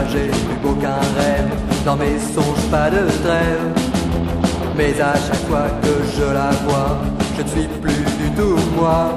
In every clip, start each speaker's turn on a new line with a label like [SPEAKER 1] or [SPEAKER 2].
[SPEAKER 1] j'ai plus beau qu'un rêve, dans mes songes pas de trêve. Mais à chaque fois que je la vois, je ne suis plus du tout moi.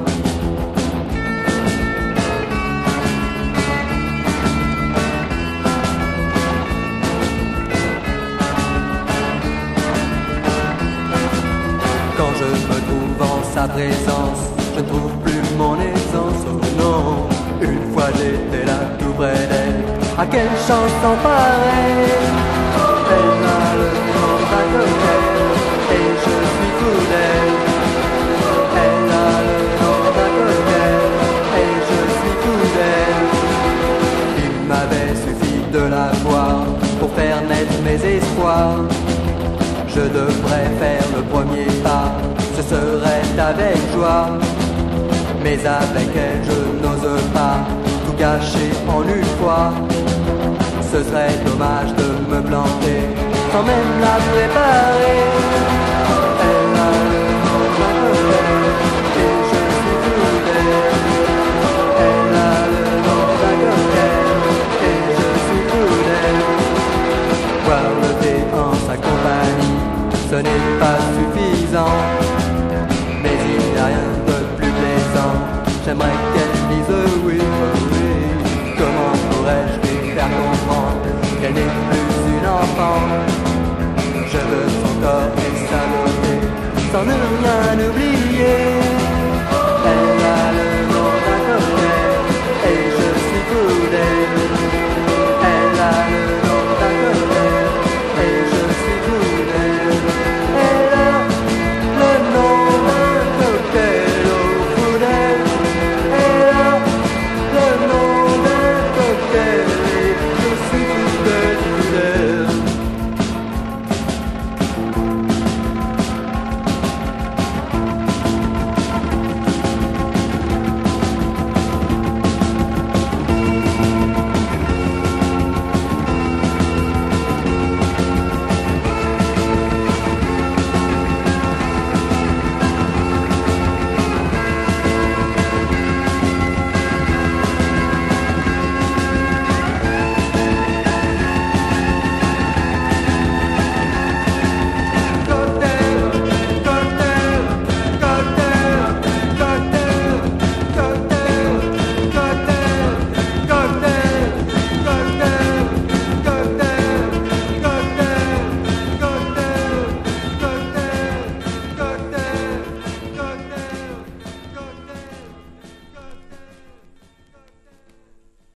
[SPEAKER 1] Quand je me trouve en sa présence, je ne trouve plus mon essence. Oh non, une fois j'étais là tout près d'elle. À quelle chanson pareille. Elle a le nom d'un cocktail et je suis fou d'elle. Elle a le nom d'un cocktail et je suis fou d'elle. Il m'avait suffi de la voir pour faire naître mes espoirs. Je devrais faire le premier pas, ce serait avec joie. Mais avec elle je n'ose pas tout gâcher en une fois. Ce serait dommage de me planter sans même la préparer. Elle a le nom d'un cocktail et je suis fou d'elle. Elle a le nom d'un cocktail et je suis fou d'elle. Boire le thé en sa compagnie, ce n'est pas suffisant. Mais il n'y a rien de plus plaisant. J'aimerais qu'elle dise oui, oui. Comment pourrais-je lui faire comprendre qu'elle n'est plus une enfant? Je veux son corps et sa beauté, sans ne rien oublier. Elle a le nom d'un cocktail et je suis fou d'elle.